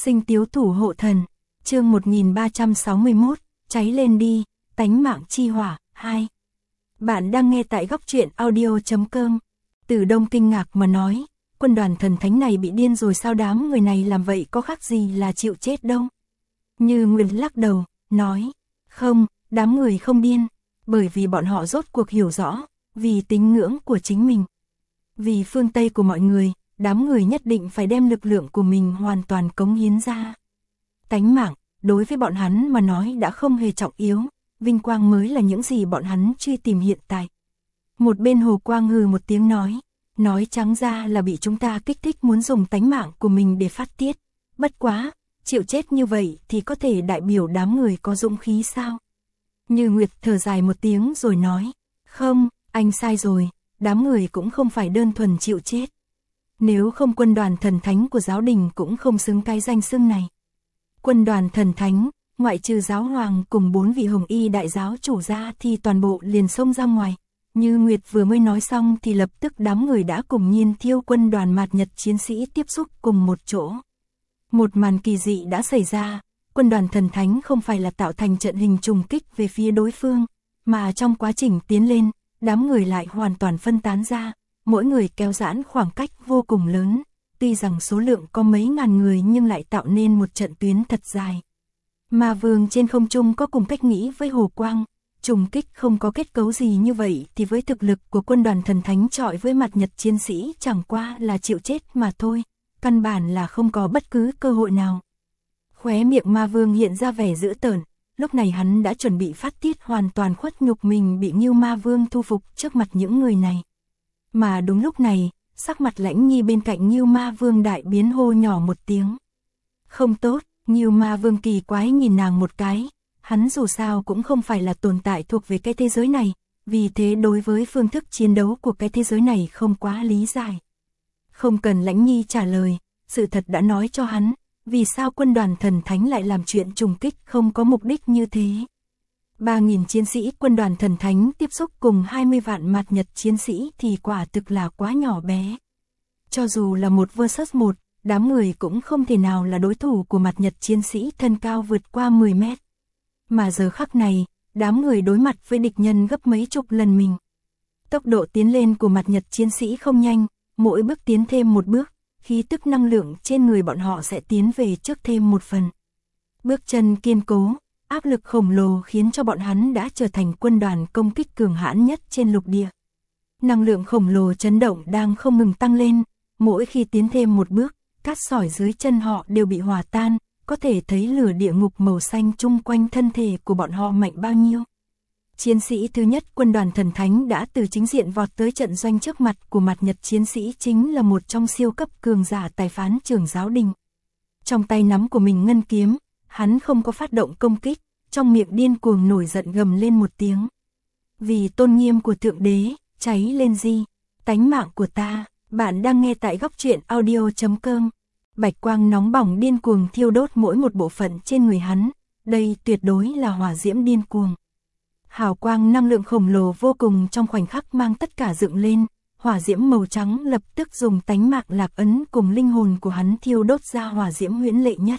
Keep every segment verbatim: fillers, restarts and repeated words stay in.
Sinh Tiếu Thủ Hộ Thần, chương một nghìn ba trăm sáu mươi mốt, cháy lên đi, tánh mạng chi hỏa, hai. Bạn đang nghe tại góc truyện audio chấm com. Từ Đông kinh ngạc mà nói, quân đoàn thần thánh này bị điên rồi sao, đám người này làm vậy có khác gì là chịu chết đâu. Như Nguyệt lắc đầu, nói, không, đám người không điên, bởi vì bọn họ rốt cuộc hiểu rõ, vì tín ngưỡng của chính mình. Vì phương Tây của mọi người, đám người nhất định phải đem lực lượng của mình hoàn toàn cống hiến ra. Tánh mạng, đối với bọn hắn mà nói đã không hề trọng yếu, vinh quang mới là những gì bọn hắn truy tìm hiện tại. Một bên Hồ Quang hừ một tiếng nói, nói trắng ra là bị chúng ta kích thích muốn dùng tánh mạng của mình để phát tiết. Bất quá, chịu chết như vậy thì có thể đại biểu đám người có dũng khí sao? Như Nguyệt thở dài một tiếng rồi nói, không, anh sai rồi, đám người cũng không phải đơn thuần chịu chết. Nếu không quân đoàn thần thánh của giáo đình cũng không xứng cái danh xưng này. Quân đoàn thần thánh, ngoại trừ giáo hoàng cùng bốn vị hồng y đại giáo chủ ra thì toàn bộ liền xông ra ngoài. Như Nguyệt vừa mới nói xong thì lập tức đám người đã cùng Nhiên Thiêu quân đoàn mạt nhật chiến sĩ tiếp xúc cùng một chỗ. Một màn kỳ dị đã xảy ra, quân đoàn thần thánh không phải là tạo thành trận hình trùng kích về phía đối phương, mà trong quá trình tiến lên, đám người lại hoàn toàn phân tán ra, mỗi người kéo giãn khoảng cách vô cùng lớn, tuy rằng số lượng có mấy ngàn người nhưng lại tạo nên một trận tuyến thật dài. Ma Vương trên không trung có cùng cách nghĩ với Hồ Quang, trùng kích không có kết cấu gì như vậy thì với thực lực của quân đoàn thần thánh chọi với mặt nhật chiến sĩ chẳng qua là chịu chết mà thôi, căn bản là không có bất cứ cơ hội nào. Khóe miệng Ma Vương hiện ra vẻ dữ tợn, lúc này hắn đã chuẩn bị phát tiết hoàn toàn khuất nhục mình bị Ngưu Ma Vương thu phục trước mặt những người này. Mà đúng lúc này, sắc mặt Lãnh Nhi bên cạnh Ngưu Ma Vương đại biến, hô nhỏ một tiếng. Không tốt, Ngưu Ma Vương kỳ quái nhìn nàng một cái, hắn dù sao cũng không phải là tồn tại thuộc về cái thế giới này, vì thế đối với phương thức chiến đấu của cái thế giới này không quá lý giải. Không cần Lãnh Nhi trả lời, sự thật đã nói cho hắn, vì sao quân đoàn thần thánh lại làm chuyện trùng kích không có mục đích như thế. ba nghìn chiến sĩ quân đoàn thần thánh tiếp xúc cùng hai mươi vạn mạt nhật chiến sĩ thì quả thực là quá nhỏ bé. Cho dù là một versus một, đám người cũng không thể nào là đối thủ của mạt nhật chiến sĩ thân cao vượt qua mười mét. Mà giờ khắc này, đám người đối mặt với địch nhân gấp mấy chục lần mình. Tốc độ tiến lên của mạt nhật chiến sĩ không nhanh, mỗi bước tiến thêm một bước, khí tức năng lượng trên người bọn họ sẽ tiến về trước thêm một phần. Bước chân kiên cố, áp lực khổng lồ khiến cho bọn hắn đã trở thành quân đoàn công kích cường hãn nhất trên lục địa. Năng lượng khổng lồ chấn động đang không ngừng tăng lên, mỗi khi tiến thêm một bước, cát sỏi dưới chân họ đều bị hòa tan, có thể thấy lửa địa ngục màu xanh chung quanh thân thể của bọn họ mạnh bao nhiêu. Chiến sĩ thứ nhất quân đoàn thần thánh đã từ chính diện vọt tới trận doanh trước mặt của mặt nhật chiến sĩ, chính là một trong siêu cấp cường giả tài phán trưởng giáo đình. Trong tay nắm của mình ngân kiếm, hắn không có phát động công kích, trong miệng điên cuồng nổi giận gầm lên một tiếng. Vì tôn nghiêm của thượng đế, cháy lên di, tánh mạng của ta. Bạn đang nghe tại góc truyện audio chấm com. Bạch quang nóng bỏng điên cuồng thiêu đốt mỗi một bộ phận trên người hắn, đây tuyệt đối là hỏa diễm điên cuồng. Hào quang năng lượng khổng lồ vô cùng trong khoảnh khắc mang tất cả dựng lên, hỏa diễm màu trắng lập tức dùng tánh mạng lạc ấn cùng linh hồn của hắn thiêu đốt ra hỏa diễm huyễn lệ nhất.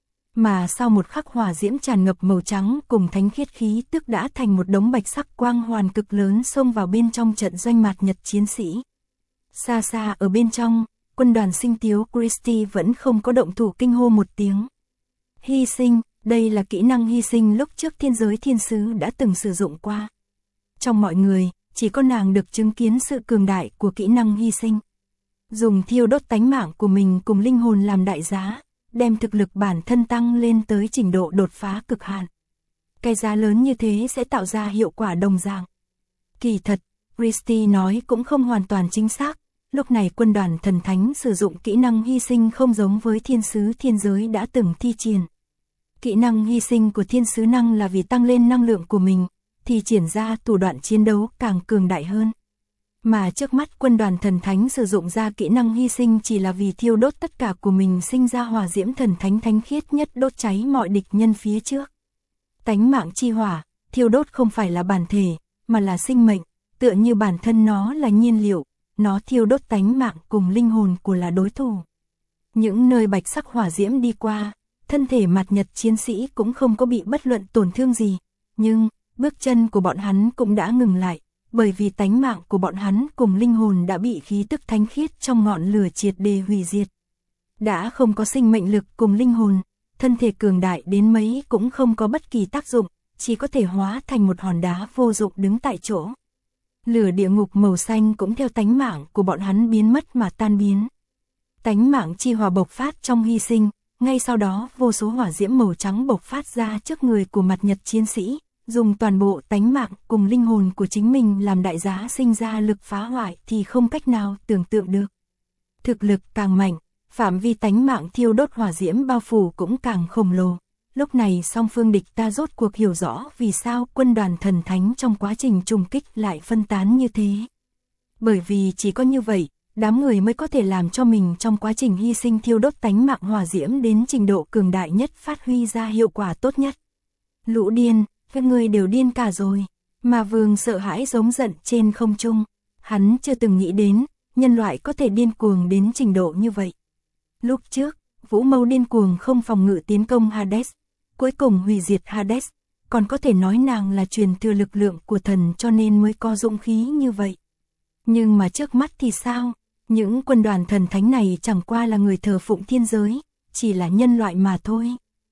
Mà sau một khắc hỏa diễm tràn ngập màu trắng cùng thánh khiết khí tức đã thành một đống bạch sắc quang hoàn cực lớn xông vào bên trong trận doanh mạt nhật chiến sĩ. Xa xa ở bên trong, quân đoàn Sinh Tiếu Christie vẫn không có động thủ, kinh hô một tiếng. Hy sinh, đây là kỹ năng hy sinh lúc trước thiên giới thiên sứ đã từng sử dụng qua. Trong mọi người, chỉ có nàng được chứng kiến sự cường đại của kỹ năng hy sinh. Dùng thiêu đốt tánh mạng của mình cùng linh hồn làm đại giá, đem thực lực bản thân tăng lên tới trình độ đột phá cực hạn. Cái giá lớn như thế sẽ tạo ra hiệu quả đồng dạng. Kỳ thật, Christie nói cũng không hoàn toàn chính xác. Lúc này quân đoàn thần thánh sử dụng kỹ năng hy sinh không giống với thiên sứ thiên giới đã từng thi triển. Kỹ năng hy sinh của thiên sứ năng là vì tăng lên năng lượng của mình, thì triển ra thủ đoạn chiến đấu càng cường đại hơn. Mà trước mắt quân đoàn thần thánh sử dụng ra kỹ năng hy sinh chỉ là vì thiêu đốt tất cả của mình, sinh ra hỏa diễm thần thánh thánh khiết nhất đốt cháy mọi địch nhân phía trước. Tánh mạng chi hỏa, thiêu đốt không phải là bản thể, mà là sinh mệnh, tựa như bản thân nó là nhiên liệu. Nó thiêu đốt tánh mạng cùng linh hồn của là đối thủ. Những nơi bạch sắc hỏa diễm đi qua, thân thể mặt nhật chiến sĩ cũng không có bị bất luận tổn thương gì, nhưng bước chân của bọn hắn cũng đã ngừng lại, bởi vì tánh mạng của bọn hắn cùng linh hồn đã bị khí tức thánh khiết trong ngọn lửa triệt để hủy diệt. Đã không có sinh mệnh lực cùng linh hồn, thân thể cường đại đến mấy cũng không có bất kỳ tác dụng, chỉ có thể hóa thành một hòn đá vô dụng đứng tại chỗ. Lửa địa ngục màu xanh cũng theo tánh mạng của bọn hắn biến mất mà tan biến. Tánh mạng chi hỏa bộc phát trong hy sinh, ngay sau đó vô số hỏa diễm màu trắng bộc phát ra trước người của mặt nhật chiến sĩ, dùng toàn bộ tánh mạng cùng linh hồn của chính mình làm đại giá sinh ra lực phá hoại thì không cách nào tưởng tượng được. Thực lực càng mạnh, phạm vi tánh mạng thiêu đốt hỏa diễm bao phủ cũng càng khổng lồ. Lúc này song phương địch ta rốt cuộc hiểu rõ vì sao quân đoàn thần thánh trong quá trình trùng kích lại phân tán như thế. Bởi vì chỉ có như vậy, đám người mới có thể làm cho mình trong quá trình hy sinh thiêu đốt tánh mạng hỏa diễm đến trình độ cường đại nhất, phát huy ra hiệu quả tốt nhất. Lũ điên, các người đều điên cả rồi. Mà Vương sợ hãi giống giận trên không trung. Hắn chưa từng nghĩ đến, nhân loại có thể điên cuồng đến trình độ như vậy. Lúc trước, Vũ Mâu điên cuồng không phòng ngự tiến công Hades, cuối cùng hủy diệt Hades, còn có thể nói nàng là truyền thừa lực lượng của thần cho nên mới có dũng khí như vậy. Nhưng mà trước mắt thì sao? Những quân đoàn thần thánh này chẳng qua là người thờ phụng thiên giới, chỉ là nhân loại mà thôi.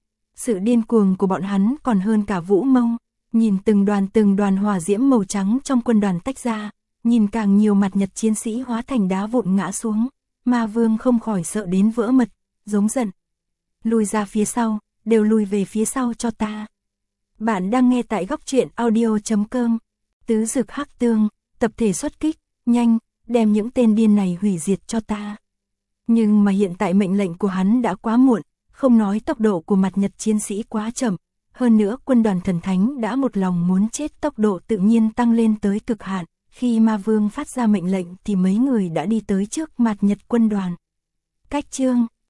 Sự điên cuồng của bọn hắn còn hơn cả Vũ Mâu, nhìn từng đoàn từng đoàn hỏa diễm màu trắng trong quân đoàn tách ra, nhìn càng nhiều mặt nhật chiến sĩ hóa thành đá vụn ngã xuống, Ma Vương không khỏi sợ đến vỡ mật, giống giận. Lùi ra phía sau, đều lùi về phía sau cho ta. Bạn đang nghe tại góc truyện audio chấm com. Tứ dực hắc tương, tập thể xuất kích, nhanh, đem những tên điên này hủy diệt cho ta. Nhưng mà hiện tại mệnh lệnh của hắn đã quá muộn, không nói tốc độ của mặt nhật chiến sĩ quá chậm, hơn nữa quân đoàn thần thánh đã một lòng muốn chết, tốc độ tự nhiên tăng lên tới cực hạn. Khi Ma Vương phát ra mệnh lệnh thì mấy người đã đi tới trước mặt nhật quân đoàn. Cách chương